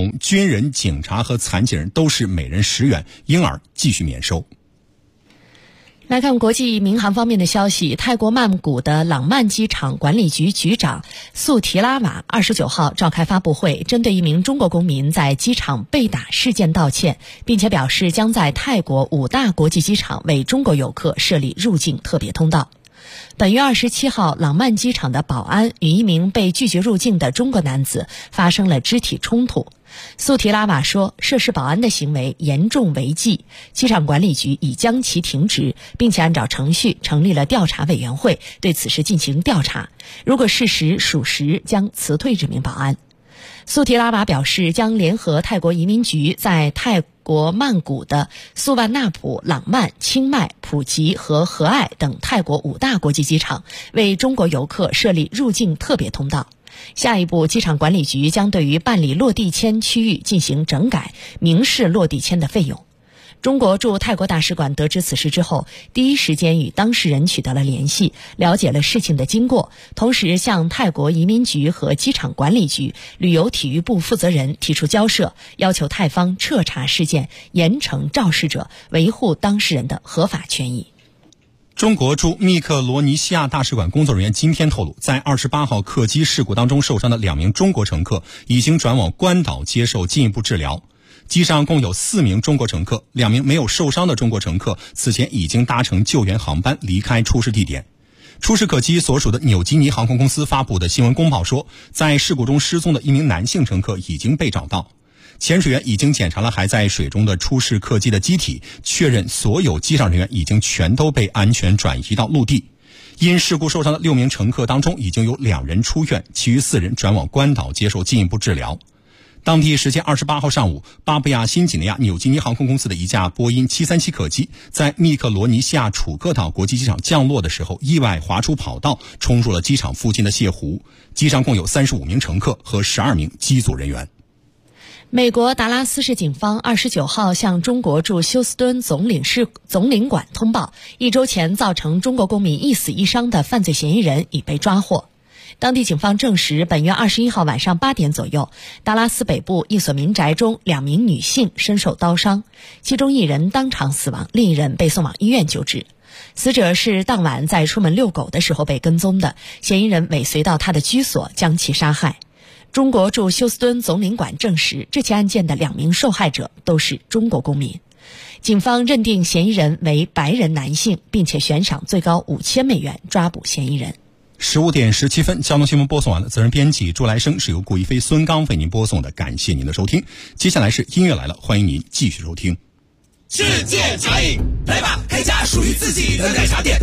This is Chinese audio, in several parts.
童、军人、警察和残疾人都是每人10元，婴儿继续免收。 来看国际民航方面的消息，泰国曼谷的朗曼机场管理局局长素提拉瓦29号召开发布会，针对一名中国公民在机场被打事件道歉，并且表示将在泰国5大国际机场为中国游客设立入境特别通道。本月27号，朗曼机场的保安与一名被拒绝入境的中国男子发生了肢体冲突。素提拉瓦说，涉事保安的行为严重违纪，机场管理局已将其停职，并且按照程序成立了调查委员会，对此事进行调查。如果事实属实，将辞退这名保安。素提拉瓦表示，将联合泰国移民局在泰国曼谷的素万纳普、朗曼、清迈、普吉和和爱等泰国5大国际机场为中国游客设立入境特别通道。下一步，机场管理局将对于办理落地签区域进行整改，明示落地签的费用。中国驻泰国大使馆得知此事之后，第一时间与当事人取得了联系，了解了事情的经过，同时向泰国移民局和机场管理局、旅游体育部负责人提出交涉，要求泰方彻查事件，严惩肇事者，维护当事人的合法权益。 中国驻密克罗尼西亚大使馆工作人员今天透露，在28号客机事故当中受伤的2名中国乘客已经转往关岛接受进一步治疗。机上共有4名中国乘客，2名没有受伤的中国乘客此前已经搭乘救援航班离开出事地点。出事客机所属的纽基尼航空公司发布的新闻公报说，在事故中失踪的一名男性乘客已经被找到。潜水员已经检查了还在水中的出事客机的机体，确认所有机上人员已经全都被安全转移到陆地。因事故受伤的6名乘客当中，已经有2人出院，其余4人转往关岛接受进一步治疗。当地时间28号上午，巴布亚新几内亚纽基尼航空公司的一架波音737客机在密克罗尼西亚楚克岛国际机场降落的时候，意外滑出跑道，冲入了机场附近的泻湖。机上共有35名乘客和12名机组人员。 美国达拉斯市警方29号向中国驻休斯敦总领馆通报，1周前造成中国公民1死1伤的犯罪嫌疑人已被抓获。当地警方证实，本月21号晚上8点左右，达拉斯北部一所民宅中2名女性身受刀伤，其中1人当场死亡，另1人被送往医院救治。死者是当晚在出门遛狗的时候被跟踪的，嫌疑人尾随到他的居所将其杀害。中国驻休斯敦总领馆证实，这起案件的2名受害者都是中国公民。警方认定嫌疑人为白人男性，并且悬赏最高5000美元抓捕嫌疑人。 15点17分，交通新闻播送完了。责任编辑朱来生，是由顾一飞、孙刚为您播送的。感谢您的收听。接下来是音乐来了，欢迎您继续收听。 世界茶饮，来吧，开家属于自己的奶茶店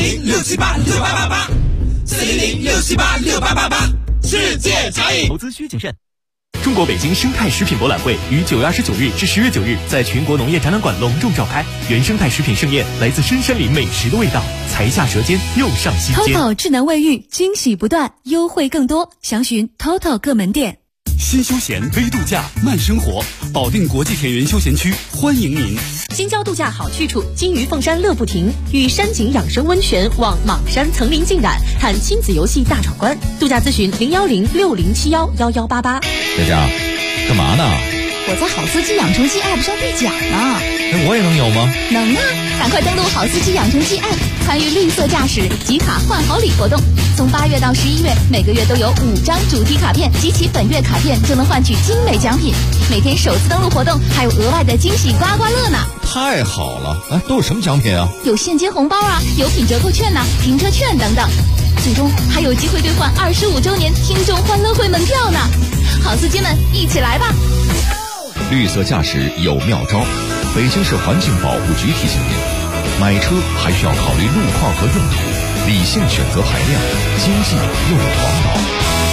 ，400-678-6888，400-678-6888，世界茶饮。 投资需谨慎。中国北京生态食品博览会于9月29日至10月9日在全国农业展览馆隆重召开，原生态食品盛宴，来自深山里美食的味道，才下舌尖又上心间。 TOTO 智能卫浴，惊喜不断，优惠更多，详询 TOTO 各门店。 新休闲微度假慢生活，保定国际田园休闲区欢迎您。 新郊度假好去处，金鱼凤山乐不停，与山景养生温泉望莽山层林浸染，看亲子游戏大闯关。度假咨询01060711188。 佳佳，干嘛呢？ 我在好司机养成记 App 上兑奖呢。 我也能有吗？ 能啊！赶快登录好司机养成记 App， 参与绿色驾驶集卡换好礼活动。从8月到11月，每个月都有5张主题卡片，集齐本月卡片就能换取精美奖品。每天首次登录活动还有额外的惊喜刮刮乐呢！ 太好了！哎，都有什么奖品啊？ 有现金红包啊，有品折扣券呐，停车券等等。最终还有机会兑换25周年听众欢乐会门票呢！好司机们，一起来吧！ 绿色驾驶有妙招，北京市环境保护局提醒您，买车还需要考虑路况和用途，理性选择排量，经济又环保。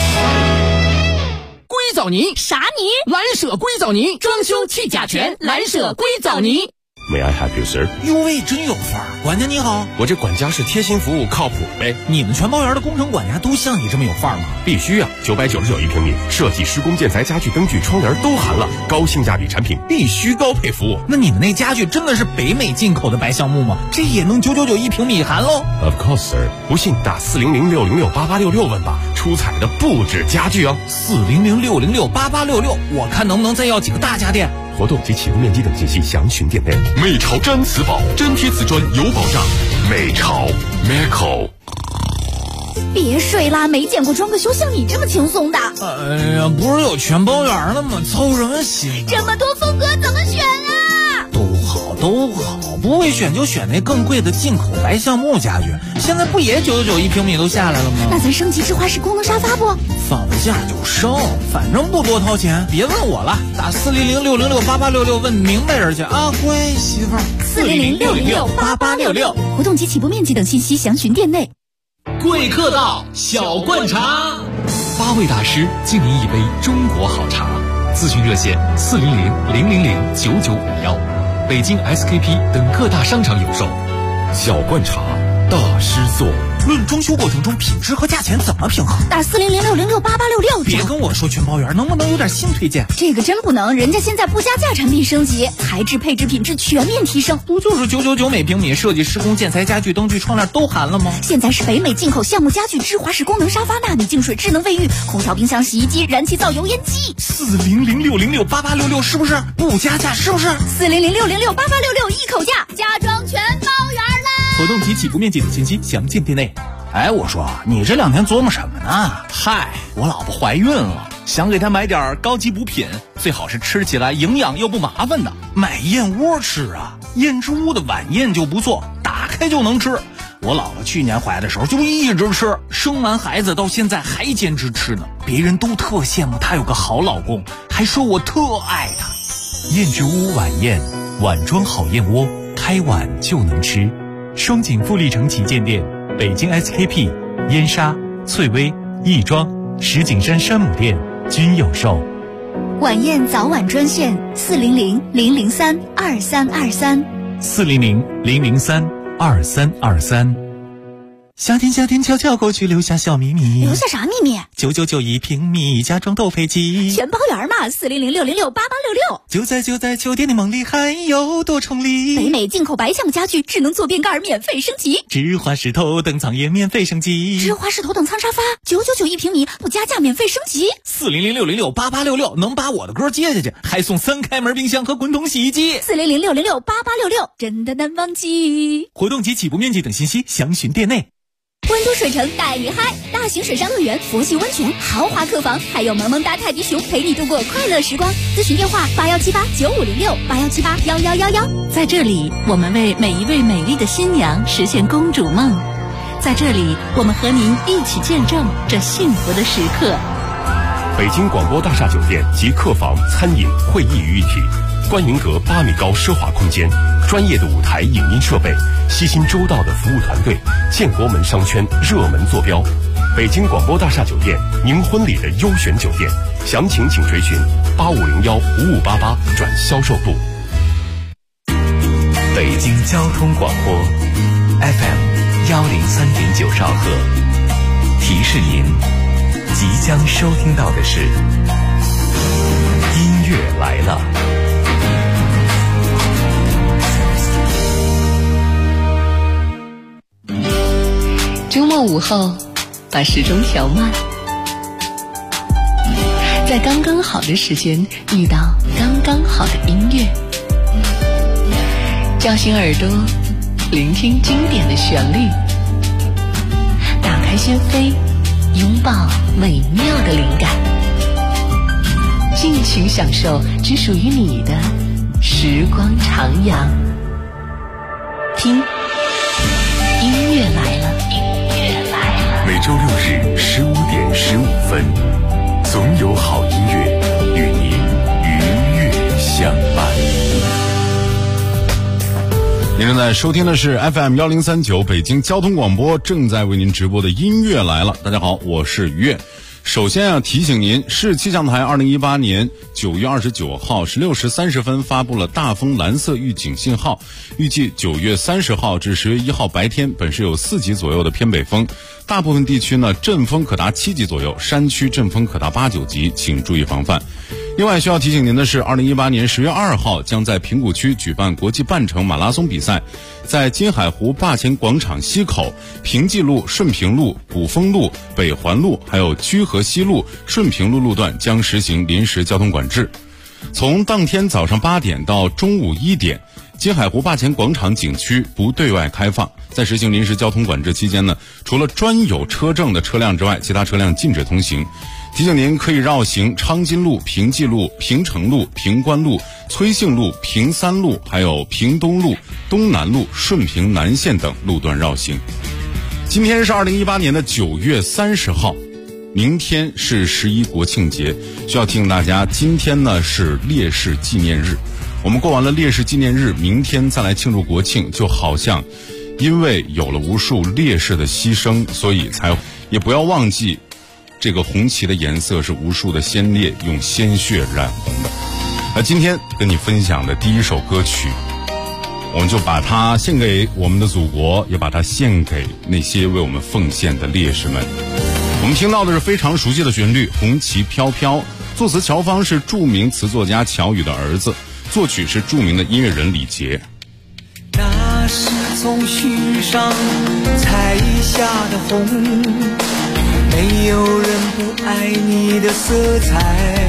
硅藻泥啥泥？ 蓝舍硅藻泥，装修去甲醛，蓝舍硅藻泥。 May I help you, sir？ 哟喂，真有范儿！管家你好， 我这管家是贴心服务，靠谱呗。 你们全包园的工程管家都像你这么有范儿吗？ 必须啊！999一平米，设计、施工、建材、家具、灯具、窗帘都含了，高性价比产品必须高配服务。 那你们那家具真的是北美进口的白橡木吗？这也能999一平米含喽 ？Of course, sir。不信打400-606-8866问吧。 出彩的不止家具哦 ，400-606-8866，我看能不能再要几个大家电。 活动及启动面积等信息详询店内。 美潮粘瓷宝，粘贴瓷砖有保障。美潮 Meco。 别睡啦，没见过装个修像你这么轻松的。 哎呀，不是有全包圆了吗？操什么心？ 这么多风格怎么选啊？ 都好，不会选就选那更贵的进口白橡木家具。现在不也999一平米都下来了吗？ 那咱升级智华式功能沙发不？ 放假就升，反正不多掏钱。别问我了，打400-606-8866问明白人去啊，乖媳妇儿。 400-606-8866，活动及起步面积等信息详询店内。 贵客到，小灌茶 ，8位大师敬您一杯中国好茶。咨询热线400-000-9951，北京 SKP 等各大商场有售。 小灌茶，大师做。 论装修过程中品质和价钱怎么平衡？ 打400-606-8866。 别跟我说全包圆，能不能有点新推荐？ 这个真不能，人家现在不加价产品升级，材质配置品质全面提升。 不就是999每平米，设计施工建材家具灯具窗帘都含了吗？ 现在是北美进口橡木家具智华式功能沙发，纳米净水智能卫浴，空调冰箱洗衣机，燃气灶油烟机。 400-606-8866是不是不加价？是不是 400-606-8866一口价，家装全包圆啦！ 活动及起步面积等信息详见店内。哎，我说你这2天琢磨什么呢？ 嗨，我老婆怀孕了，想给她买点高级补品，最好是吃起来营养又不麻烦的。 买燕窝吃啊，燕之屋的晚宴就不错，打开就能吃。我老婆去年怀的时候就一直吃，生完孩子到现在还坚持吃呢。别人都特羡慕她有个好老公，还说我特爱她。 燕之屋晚宴，碗装好燕窝，开碗就能吃。双井富力城旗舰店，北京 SKP、燕莎、翠微、亦庄、石景山山姆店均有售。 晚宴早晚专线400-003-2323。 400-003-2323。夏天悄悄过去，留下小秘密。 留下啥秘密 ？999一平米，家装都配齐， 全包圆嘛。400-606-8866。 就在酒店的梦里，还有多重礼。 北美进口白橡家具，智能坐便盖免费升级， 智华式头等舱也免费升级， 智华式头等舱沙发999一平米，不加价免费升级。 400-606-8866能把我的歌接下去，还送3开门冰箱和滚筒洗衣机。 400-606-8866，真的难忘记。 活动及起步面积等信息详询店内。 温都水城带你嗨，大型水上乐园、佛系温泉、豪华客房，还有萌萌哒泰迪熊陪你度过快乐时光。咨询电话81789506，81781111。 在这里，我们为每一位美丽的新娘实现公主梦。在这里，我们和您一起见证这幸福的时刻。 北京广播大厦酒店集客房、餐饮、会议于一体，观云阁8米高奢华空间，专业的舞台影音设备，悉心周到的服务团队，建国门商圈热门坐标。北京广播大厦酒店，您婚礼的优选酒店，详情请垂询8501-5588转销售部。 北京交通广播 FM 103.9兆赫，提示您即将收听到的是音乐来了。 周末午后，把时钟调慢，在刚刚好的时间遇到刚刚好的音乐，叫醒耳朵，聆听经典的旋律，打开心扉，拥抱美妙的灵感，尽情享受只属于你的时光徜徉。听，音乐来了。 每周6日15点15分，总有好音乐与您愉悦相伴。您正在收听的是 FM 1039北京交通广播正在为您直播的音乐来了。大家好，我是于悦。首先提醒您，市气象台2018年9月29号16时30分发布了大风蓝色预警信号，预计9月30号至10月1号白天，本市有4级左右的偏北风，大部分地区呢阵风可达7级左右，山区阵风可达8、9级，请注意防范。 另外需要提醒您的是，2018年10月2号将在平谷区举办国际半程马拉松比赛，在金海湖坝前广场西口、平济路、顺平路、古风路、北环路还有居河西路、顺平路路段将实行临时交通管制。从当天早上8点到中午1点，金海湖坝前广场景区不对外开放。在实行临时交通管制期间呢，除了专有车证的车辆之外，其他车辆禁止通行。提醒您可以绕行昌金路、平济路、平城路、平关路、崔姓路、平三路还有平东路、东南路、顺平南线等路段绕行。今天是2018年的9月30号，明天是11国庆节，需要提醒大家，今天呢是烈士纪念日。我们过完了烈士纪念日，明天再来庆祝国庆，就好像因为有了无数烈士的牺牲，所以才也不要忘记，这个红旗的颜色是无数的先烈用鲜血染红的。而今天跟你分享的第一首歌曲，我们就把它献给我们的祖国，也把它献给那些为我们奉献的烈士们。我们听到的是非常熟悉的旋律《红旗飘飘》，作词乔芳是著名词作家乔羽的儿子，作曲是著名的音乐人李杰。 那是从须上采下的红，没有人不爱你的色彩，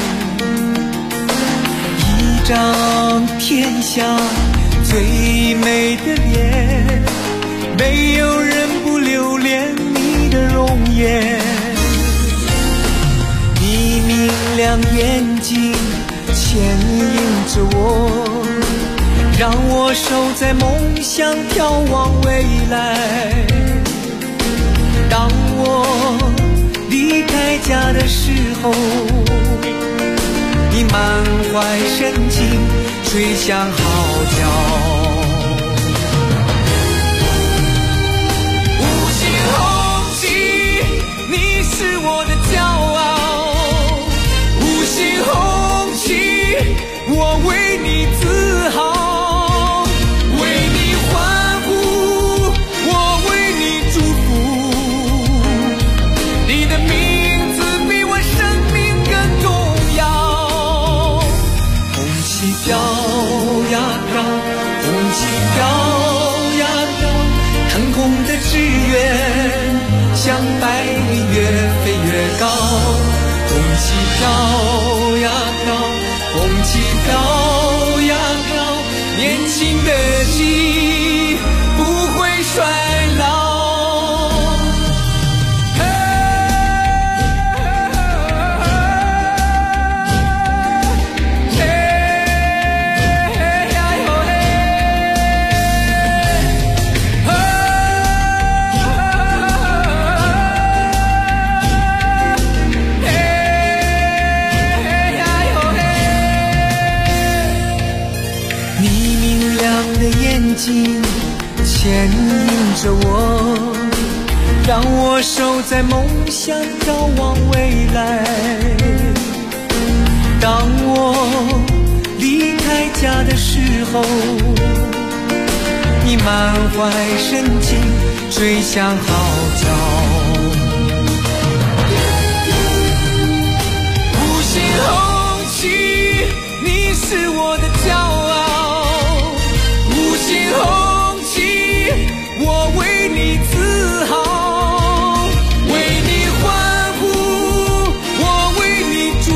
一张天下最美的脸，没有人不留恋你的容颜。你明亮眼睛牵引着我，让我守在梦想眺望未来。当我离开家的时候，你满怀深情吹响号角。五星红旗，你是我的骄傲。五星红旗，我为你自豪。飘呀飘，红旗飘呀飘，腾空的志愿像白云越飞越高。红旗飘呀飘，红旗飘呀飘，年轻的心不会衰老。牵引着我，让我守在梦想眺望未来。当我离开家的时候，你满怀深情吹响号角。五星红旗，你是我的骄傲。五星红旗，我为你自豪，为你欢呼，我为你祝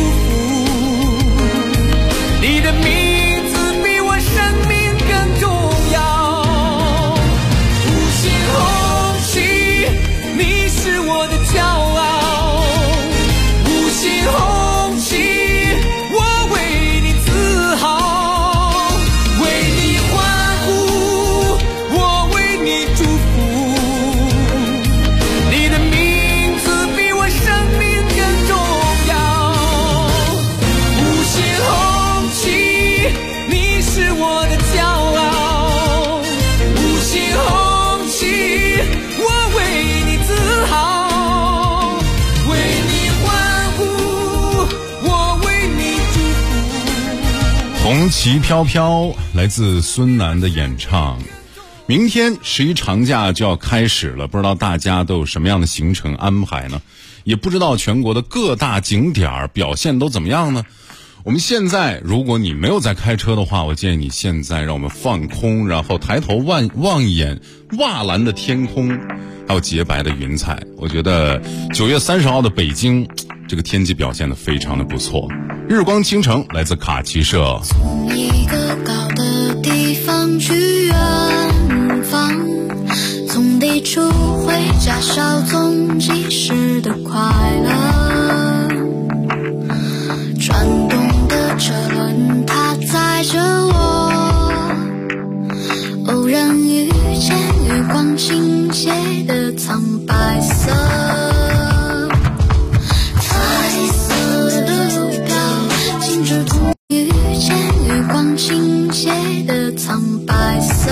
福。你的名字比我生命更重要。五星红旗，你是我的骄傲。五星红旗，我为你自豪，为你欢呼，我为你祝福。你的名字比我生命更重要。五星红旗，你是我的骄傲。五星红旗，我为你自豪，为你欢呼，我为你祝福。 红旗飘飘，来自孙楠的演唱。明天11长假就要开始了，不知道大家都有什么样的行程安排呢？也不知道全国的各大景点表现都怎么样呢？ 我们现在如果你没有在开车的话，我建议你现在让我们放空，然后抬头望一眼蔚蓝的天空，还有洁白的云彩。我觉得9月30号的北京这个天气表现得非常的不错。日光倾城来自卡奇社。 从一个高的地方去远方，从地处回家稍纵即逝的快乐，转动的车轮它载着我，偶然遇见月光倾斜的苍白色，彩色的路标静止同遇见月光倾斜的苍白色，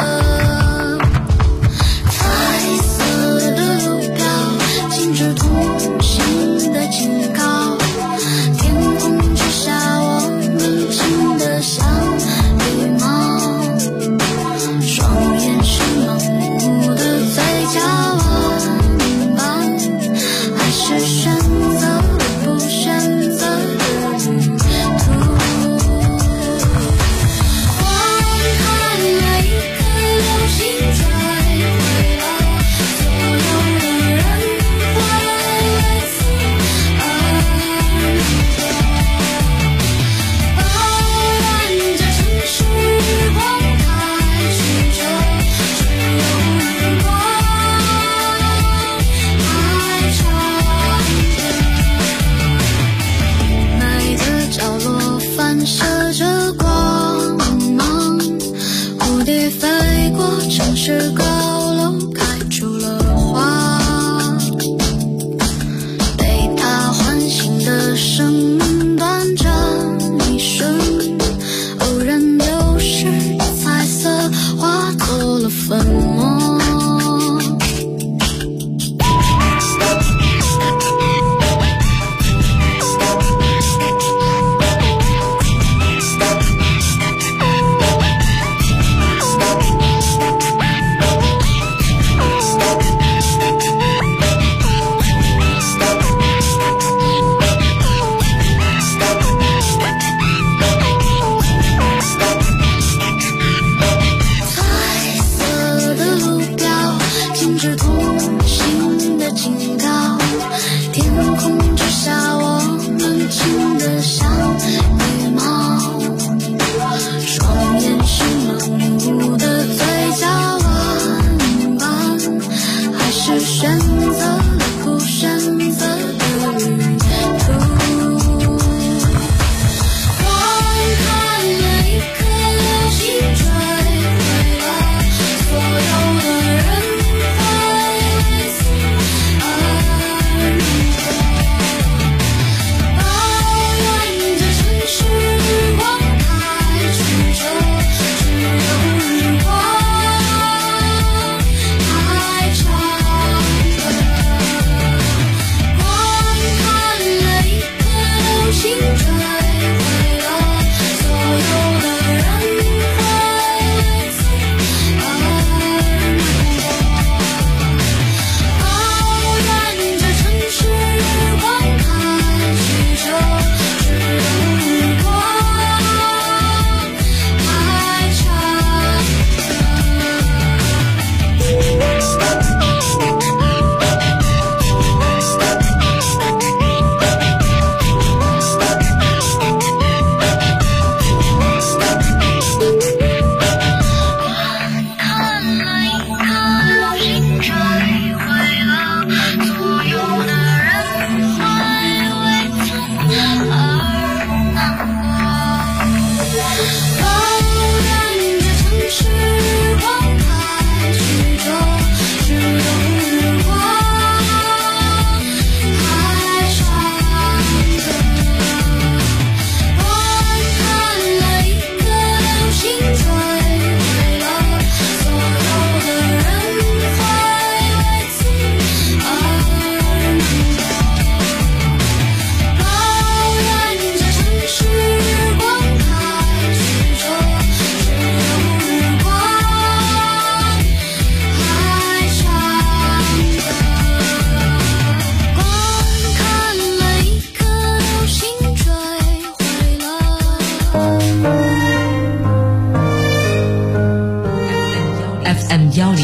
彩色的路标静止同行的警告，天空之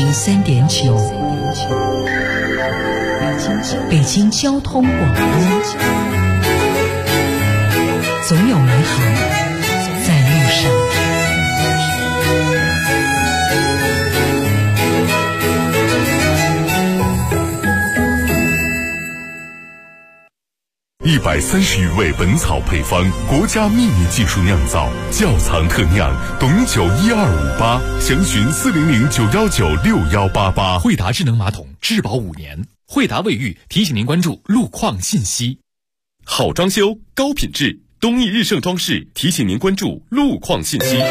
103.9，北京交通广播，总有美好在路上。 130余味本草配方，国家秘密技术酿造，窖藏特酿，董酒1258，详询400-919-6188。 惠达智能马桶质保5年，惠达卫浴提醒您关注路况信息。 好装修，高品质，东益日盛装饰提醒您关注路况信息。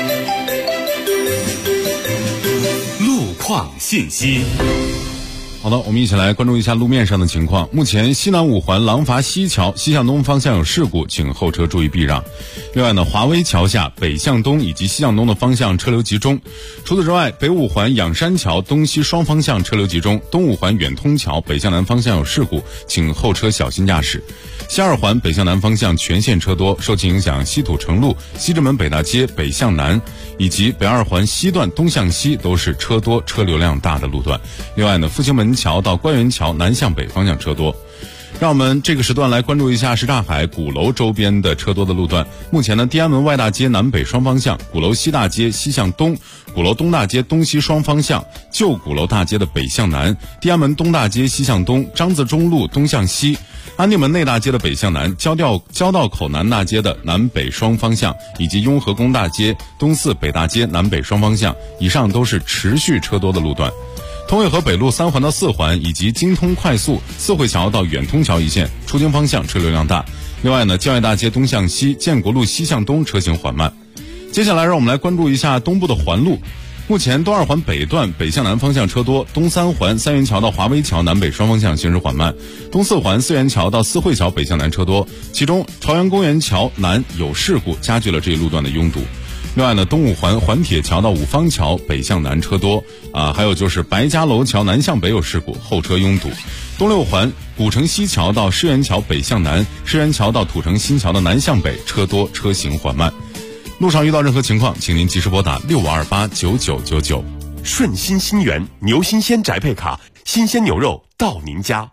路况信息。 好的，我们一起来关注一下路面上的情况。目前西南五环廊坊西桥西向东方向有事故，请后车注意避让。另外呢，华威桥下北向东以及西向东的方向车流集中。除此之外，北五环仰山桥东西双方向车流集中，东五环远通桥北向南方向有事故，请后车小心驾驶。西二环北向南方向全线车多，受其影响，西土城路、西直门北大街北向南以及北二环西段东向西都是车多车流量大的路段。另外呢，复兴门桥到官园桥南向北方向车多。让我们这个时段来关注一下什刹海鼓楼周边的车多的路段。目前呢，地安门外大街南北双方向、鼓楼西大街西向东、鼓楼东大街东西双方向、旧鼓楼大街的北向南、地安门东大街西向东、张自忠路东向西、安定门内大街的北向南、交道口南大街的南北双方向，以及雍和宫大街东四北大街南北双方向，以上都是持续车多的路段。通惠河北路3环到4环以及京通快速四惠桥到远通桥一线出京方向车流量大。另外呢，教育大街东向西、建国路西向东车行缓慢。接下来让我们来关注一下东部的环路。目前东二环北段北向南方向车多，东三环三元桥到华威桥南北双方向行驶缓慢，东四环四元桥到四惠桥北向南车多，其中朝阳公园桥南有事故，加剧了这一路段的拥堵。另外呢，东五环环铁桥到五方桥北向南车多还有就是白家楼桥南向北有事故，后车拥堵。东六环古城西桥到狮园桥北向南，狮园桥到土城新桥的南向北车多，车行缓慢。路上遇到任何情况，请您及时拨打65289999。 顺心新源牛新鲜宅配卡，新鲜牛肉到您家。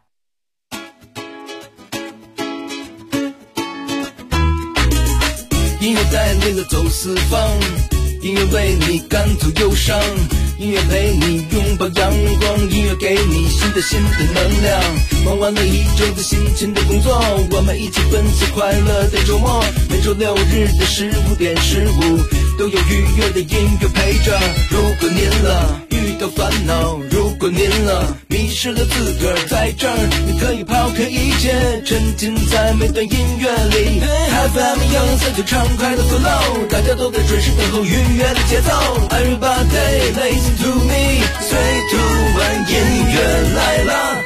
音乐带领着走四方，音乐为你赶走忧伤，音乐陪你拥抱阳光，音乐给你新的能量。忙完了一周的辛勤的工作，我们一起分享快乐的周末。每周六日的15点15都有愉悦的音乐陪着。如果您遇到烦恼，如果您迷失了自个儿，在这儿你可以抛开一切，沉浸在每段音乐里。FM 103就畅快的 flow， 大家都在准时等候愉悦的节奏。Everybody listen to me， 3, 2, 1， 音乐来了。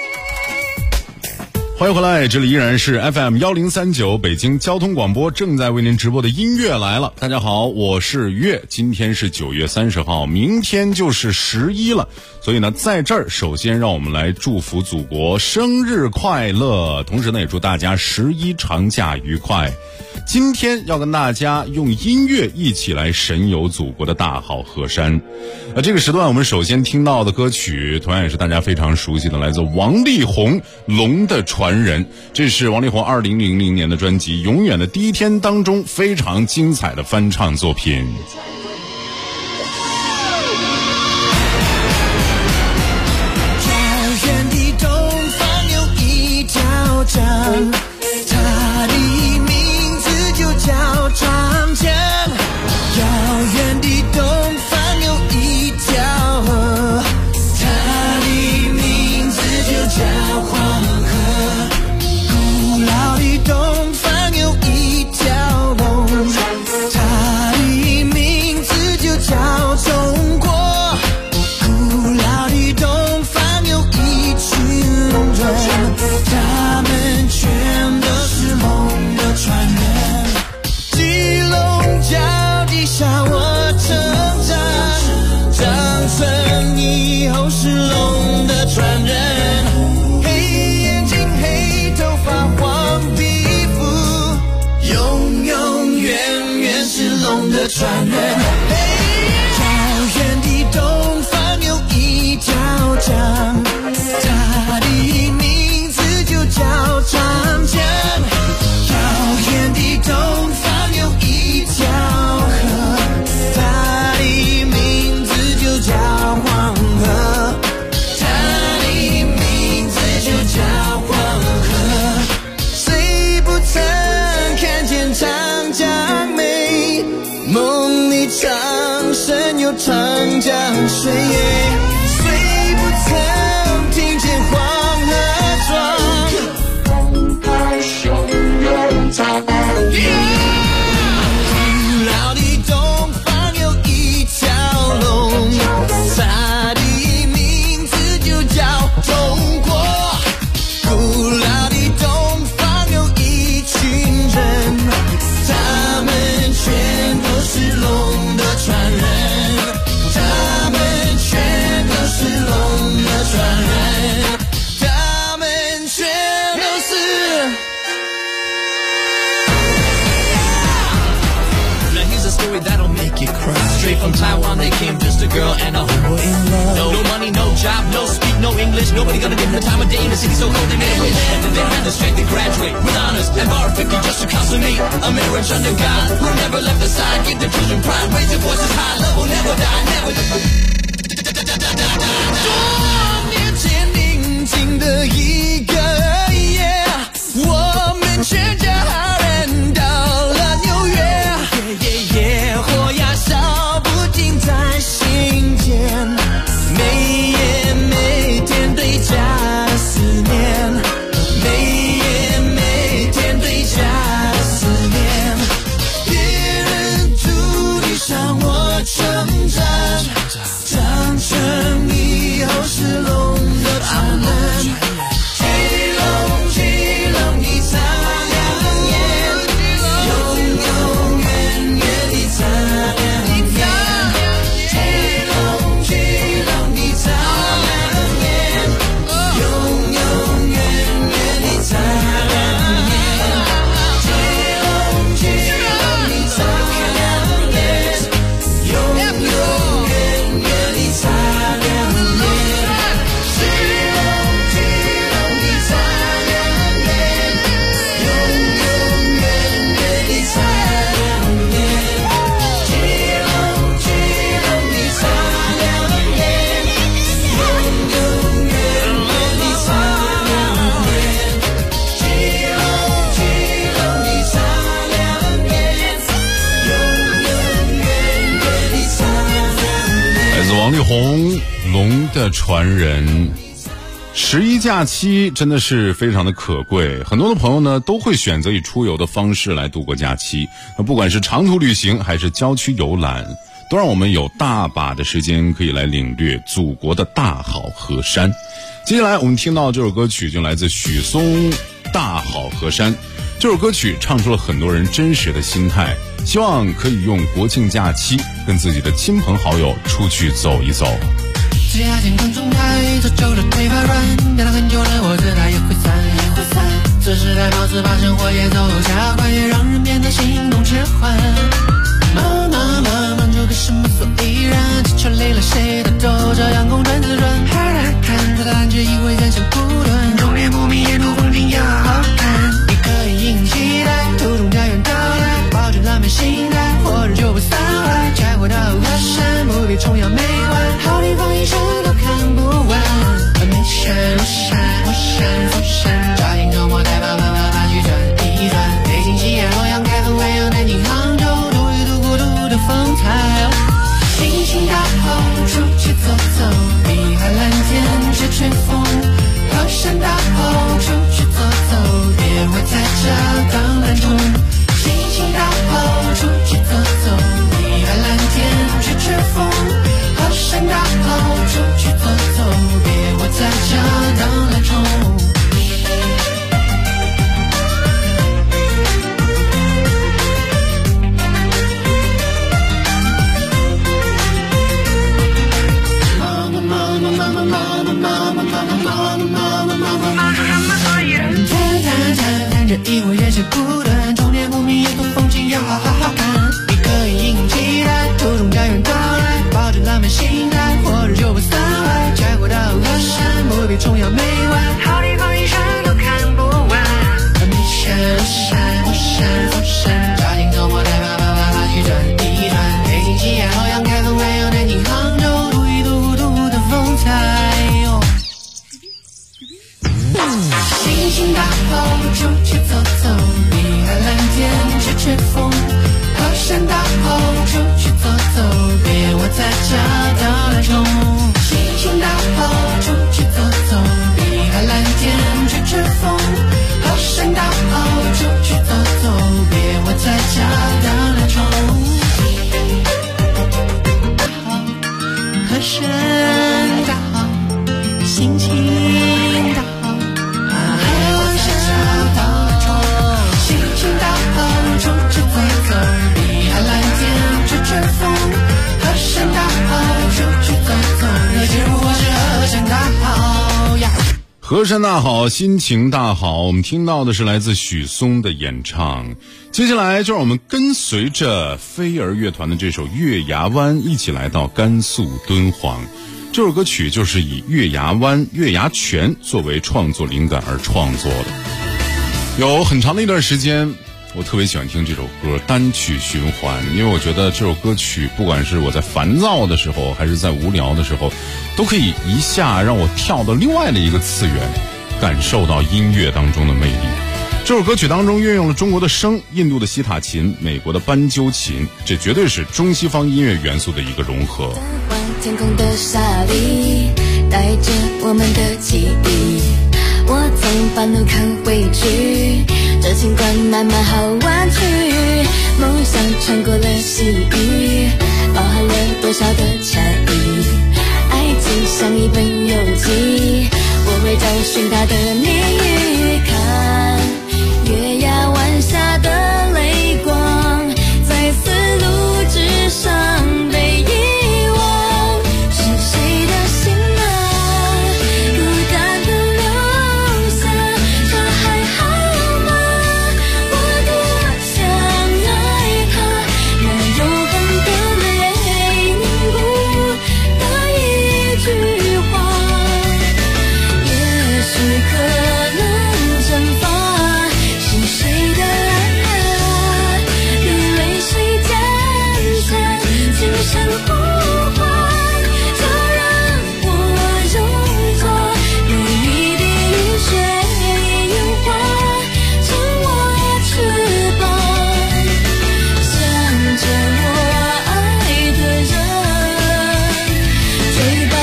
欢迎回来，这里依然是 FM 1039北京交通广播正在为您直播的音乐来了。大家好，我是月，今天是9月30号，明天就是11了，所以呢，在这儿首先让我们来祝福祖国生日快乐，同时呢，也祝大家11长假愉快。今天要跟大家用音乐一起来神游祖国的大好河山。这个时段我们首先听到的歌曲同样也是大家非常熟悉的，来自王力宏《龙的传人》，这是王力宏2000年的专辑《永远的第一天》当中非常精彩的翻唱作品。 遥远的东方有一条江，它的名字就叫长江。遥远的东方有一条河，它的名字就叫黄河。古老的东方有一条龙，它的名字就叫中国。古老的东方有一群人，他们全都是龙的传人。基隆脚底下我成长，长成以后是龙的传人。黑眼睛黑头发黄皮肤，永永远远是龙的传人。遥远的东方有一江水，虽不曾听见黄河壮，澎湃汹涌在古老的东方有一条龙，它的名字就叫中国。古老的东方有一群人，他们全都是龙的传人，他们全都是龙的传人，他们全都是。Now here's a story that'll make you cry. Straight from Taiwan they came, just a girl and a homeboy in love. No money, no job, no speak, no English. Nobody gonna give them the time of day in the city so cold they made a wish. And then they had the strength to graduate with honors and bar 50 just to consummate a marriage under God who never left aside. Give the children pride, raise your voices high, love will never die, never. 多年前宁静的一个夜，我们全家人到了纽约，火呀烧不尽在心间，每夜每天对家的思念，每夜每天对家的思念，别人注定让我成长，长成以后是龙的传人，巨龙巨龙的擦亮眼，永永远远的擦亮眼，巨龙巨龙的擦亮眼，永永远远的擦亮眼，巨龙巨龙的擦亮眼，永永远远的擦亮眼，巨龙巨龙的擦亮眼，永永远远的擦亮眼，巨龙巨龙的擦亮眼，永永远远的擦亮眼，巨龙巨龙的擦亮眼，永永远远的擦亮眼。 来自王力宏《龙的传人》。11假期真的是非常的可贵，很多的朋友呢都会选择以出游的方式来度过假期。那不管是长途旅行还是郊区游览，都让我们有大把的时间可以来领略祖国的大好河山。接下来我们听到这首歌曲就来自许嵩《大好河山》。这首歌曲唱出了很多人真实的心态，希望可以用国庆假期跟自己的亲朋好友出去走一走。 指甲间更重态，走久了腿发软，掉了很久了我知它也会散。这时代貌似把生活节奏加快，也让人变得行动迟缓。忙这个什么所以然，气球累了谁的都这样公转自转。看着答案却以为真相不断，终点不明沿途风景要好看。你可以引期待，途中家园到来，保持咱们心态，或者就不散坏。摘回到河山，不必崇洋媚外，好地方一生都看不完。眉山庐山巫山富山，抓紧周末带爸爸妈妈去转一转。北京西安洛阳开封惠阳南京杭州。 河山大好，心情大好。我们听到的是来自许嵩的演唱。接下来就让我们跟随着飞儿乐团的这首《月牙湾》一起来到甘肃敦煌。这首歌曲就是以月牙湾、月牙泉作为创作灵感而创作的。有很长的一段时间，我特别喜欢听这首歌，单曲循环，因为我觉得这首歌曲不管是我在烦躁的时候还是在无聊的时候，都可以一下让我跳到另外的一个次元，感受到音乐当中的魅力。这首歌曲当中运用了中国的笙、印度的西塔琴、美国的斑鸠琴，这绝对是中西方音乐元素的一个融合。 天空的沙砾带着我们的记忆，我曾把路看回去，这情关慢慢好弯曲，梦想穿过了细雨，包含了多少的禅意，爱情像一本游记，我会找寻它的谜语，看月牙湾下的泪光在丝路之上被遗忘，是谁的心啊孤单的留下，他还好吗？我多想爱他，那永恒的泪凝固的一句话，也许可能蒸发，是谁的爱与泪水渐残，轻声呼唤，就让我融作每一滴雨水，樱花成我翅膀，向着我爱的人追吧。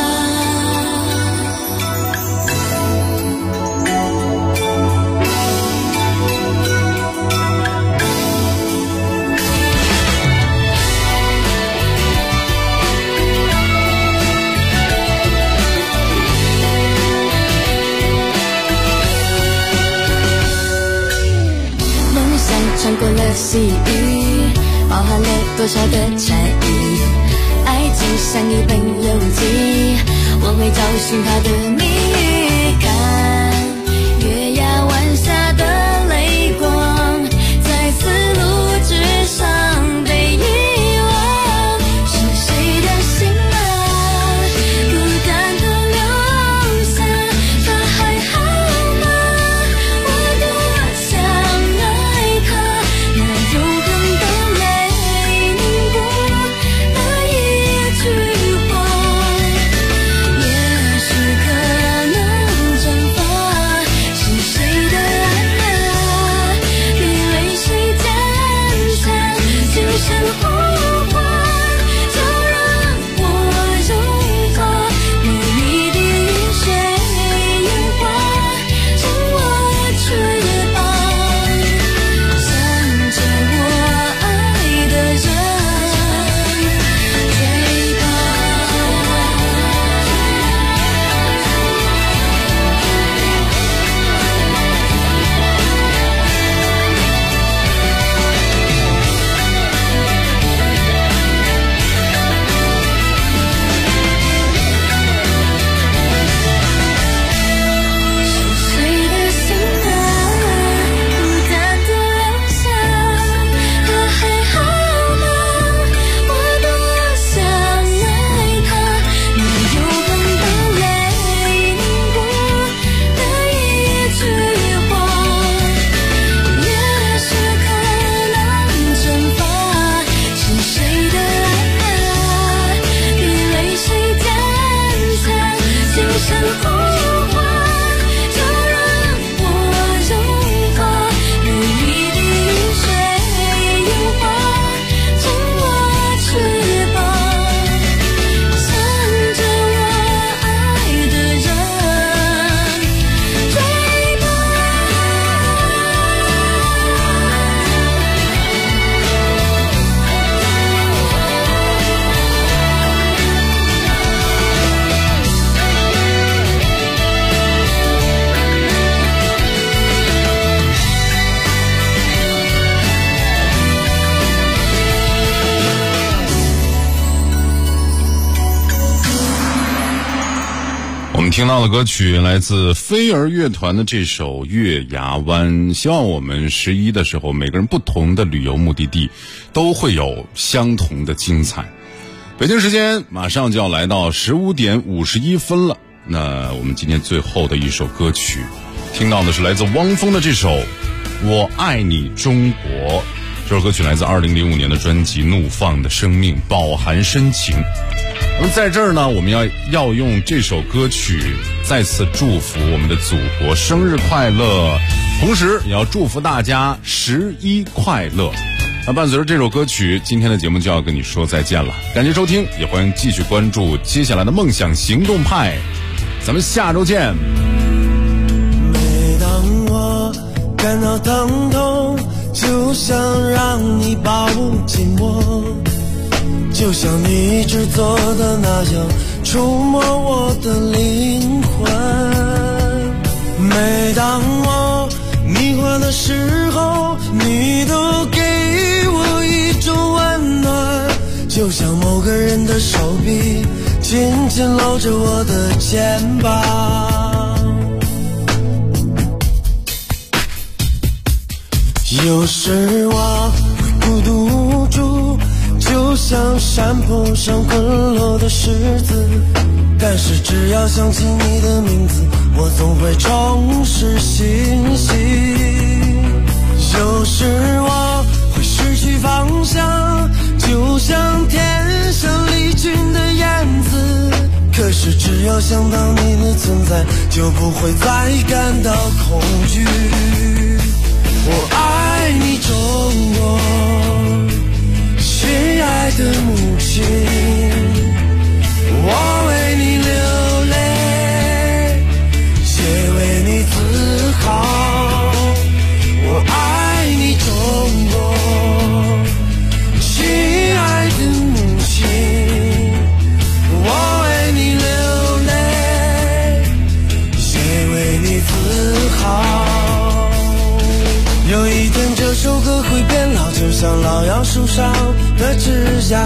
梦想穿过了细雨，包含了多少的禅意，爱情像一本游记，我会找寻它的谜语，看月牙湾下的泪光在丝路之上被遗忘，是谁的心啊孤单的留下，他还好吗？我多想爱他，那永恒的泪凝固的一句话，也许可能蒸发， 我们听到的歌曲来自飞儿乐团的这首《月牙湾》，希望我们11的时候，每个人不同的旅游目的地都会有相同的精彩。北京时间马上就要来到15点51分了，那我们今天最后的一首歌曲听到的是来自汪峰的这首《我爱你中国》。这首歌曲来自2005年的专辑《怒放的生命》，饱含深情。那么在这儿呢，我们要用这首歌曲再次祝福我们的祖国生日快乐，同时也要祝福大家11快乐。那伴随着这首歌曲，今天的节目就要跟你说再见了。感谢收听，也欢迎继续关注接下来的梦想行动派。咱们下周见。 每当我感到疼痛，就想让你抱紧我，就像你一直做的那样，触摸我的灵魂。每当我迷惑的时候，你都给我一种温暖，就像某个人的手臂紧紧搂着我的肩膀。有时我会孤独无助，就像山坡上滚落的石子，但是只要想起你的名字，我总会重拾信心。有时我会失去方向，就像天上离群的燕子，可是只要想到你的存在，就不会再感到恐惧。我爱你中国，亲爱的母亲，我为你流泪，也为你自豪。我爱你中国，亲爱的母亲，我为你流泪，也为你自豪。有一天这首歌会变老，就像老杨树上的枝桠，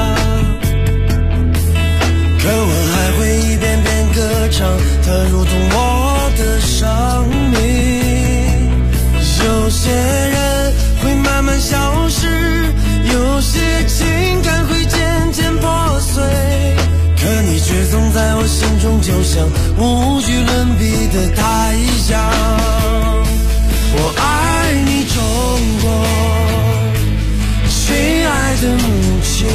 可我还会一遍遍歌唱，它如同我的生命。有些人会慢慢消失，有些情感会渐渐破碎，可你却总在我心中，就像无与伦比的太阳。我爱你中国，亲爱的母亲，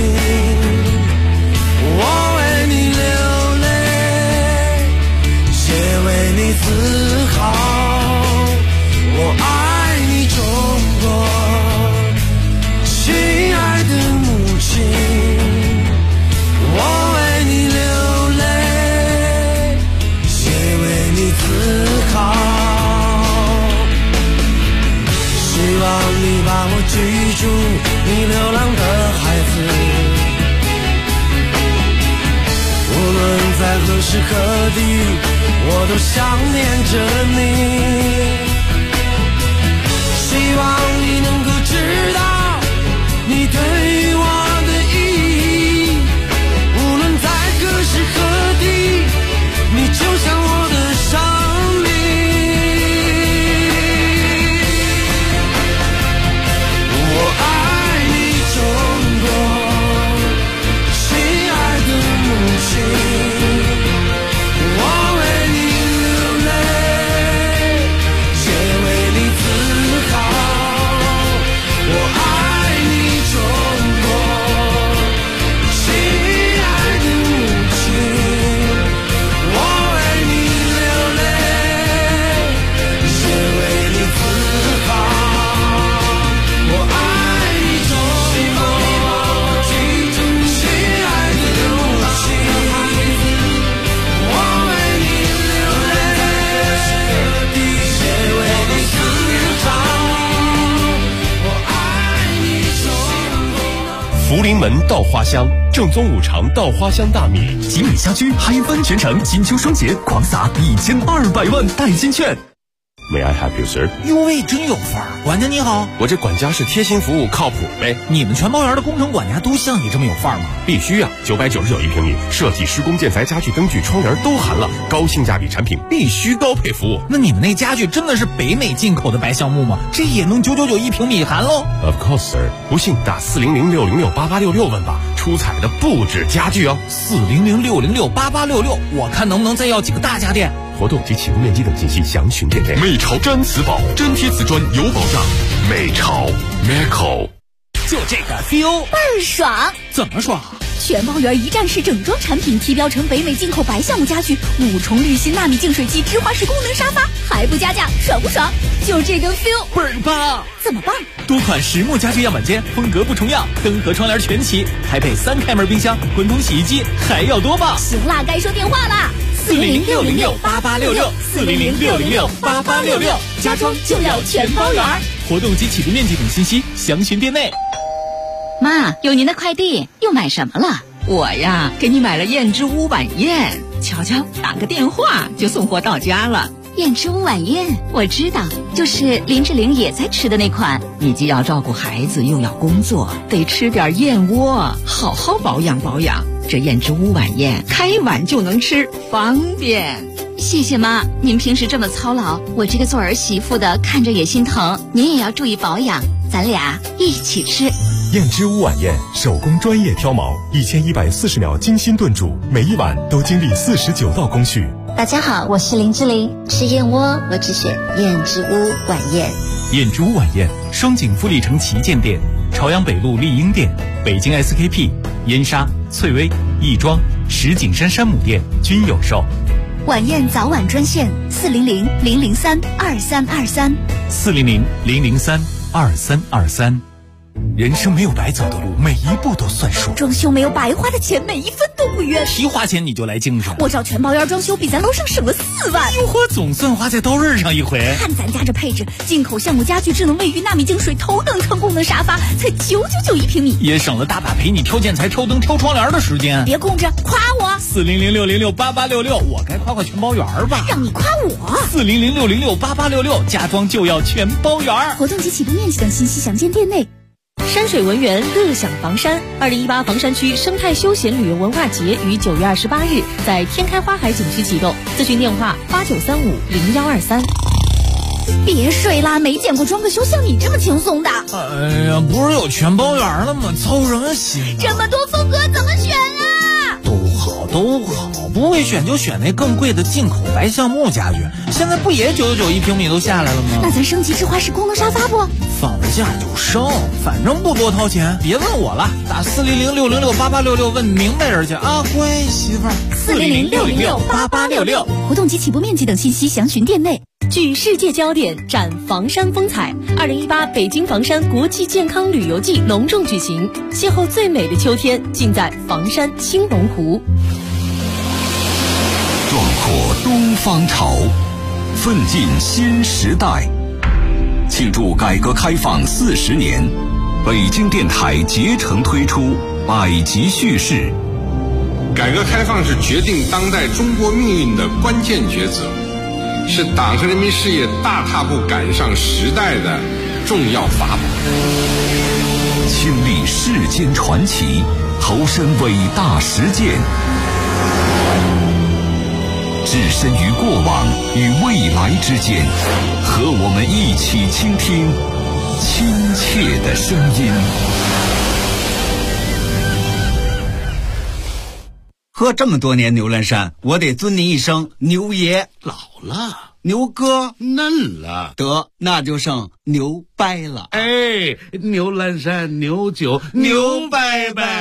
我为你流泪，也为你自豪。我爱你中国，亲爱的母亲，我为你流泪，也为你自豪。希望你把我记住，你流浪的孩子，无论在何时何地，我都想念着你。希望你能够知道你对于我的意义，无论在何时何地，你就像我的生命。我爱你中国，亲爱的母亲，我为你流泪，也为你自豪。我爱你中国，亲爱的母亲，我为你流泪，也为你自豪。我爱你中国，亲爱的母亲，我为你流泪，也为你自豪。我爱你中国。 福临门稻花香，正宗五常稻花香大米， 吉米家居嗨翻全城，金秋双节狂撒1200万代金券。 May I help you, sir？ 哟喂，真有范儿！管家你好， 我这管家是贴心服务，靠谱呗。 你们全包园的工程管家都像你这么有范儿吗？ 必须啊！999一平米，设计、施工、建材、家具、灯具、窗帘都含了，高性价比产品必须高配服务。 那你们那家具真的是北美进口的白橡木吗？这也能999一平米含喽 ？Of course, sir。不信打400-606-8866问吧，出彩的不止家具哦。 400-606-8866，我看能不能再要几个大家电。 活动及启动面积等信息详询店内。 美潮粘瓷宝，粘贴瓷砖有保障。 美潮 Meco， 就这个 feel 倍儿爽。 怎么爽？ 全包园一站式整装产品，提标成北美进口白橡木家具，5重滤芯纳米净水器，芝华士功能沙发，还不加价，爽不爽？就这个 feel 倍儿棒！ 怎么棒？ 多款实木家具样板间，风格不重样，灯和窗帘全齐，还配3开门冰箱、滚筒洗衣机，还要多棒！ 行啦，该说电话啦 ！400-606-8866，400-606-8866，家装就要全包园。活动及启动面积等信息详询店内。 妈，有您的快递，又买什么了？ 我呀，给你买了燕之屋晚宴，瞧瞧，打个电话就送货到家了。 燕之屋晚宴，我知道，就是林志玲也在吃的那款。 你既要照顾孩子，又要工作，得吃点燕窝，好好保养保养。这燕之屋晚宴，开碗就能吃，方便。 谢谢妈，您平时这么操劳，我这个做儿媳妇的看着也心疼。您也要注意保养，咱俩一起吃。 燕之屋晚宴，手工专业挑毛，1140秒精心炖煮，每一碗都经历49道工序。 大家好，我是林志玲，吃燕窝我只选燕之屋晚宴。 燕之屋晚宴，双井富力城旗舰店、朝阳北路丽婴店、北京 SKP、燕莎、翠微、亦庄、石景山山姆店均有售。 晚宴早晚专线400-003-2323 400-003-2323。人生没有白走的路，每一步都算数。 装修没有白花的钱，每一分都不冤。 提花钱你就来精神， 我找全包园装修比咱楼上省了4万。 哟呵，总算花在刀刃上一回。 看咱家这配置，进口橡木家具、智能卫浴、纳米净水、头等舱功能沙发，才999一平米， 也省了大把陪你挑建材、挑灯、挑窗帘的时间。 别空着，夸我。 400-606-8866，我该夸夸全包园吧？ 让你夸我。 400-606-8866，家装就要全包园。 活动及启动面积等信息详见店内。 山水文园乐享房山2018房山区生态休闲旅游文化节于9月28日在天开花海景区启动，咨询电话89350123。 别睡啦，没见过装个修像你这么轻松的。 哎呀，不是有全包园了吗？操什么心啊？ 这么多风格怎么选啊？ 都好，不会选就选那更贵的进口白橡木家具。现在不也999一平米都下来了吗？ 那咱升级芝华士功能沙发不？ 放了假就升，反正不多掏钱。别问我了，打400-606-8866问明白人去啊，乖媳妇儿。 400-606-8866，活动及起步面积等信息详询店内。 聚世界焦点，展房山风采。2018北京房山国际健康旅游季隆重举行，邂逅最美的秋天，尽在房山青龙湖。 壮阔东方潮，奋进新时代。庆祝改革开放40年，北京电台竭诚推出百集叙事。 改革开放是决定当代中国命运的关键抉择，是党和人民事业大踏步赶上时代的重要法宝。 亲历世间传奇，投身伟大实践，置身于过往与未来之间，和我们一起倾听亲切的声音。 喝这么多年牛栏山，我得尊您一声牛爷。 老了， 牛哥嫩了， 得那就剩牛掰了。 哎，牛栏山牛酒牛掰掰。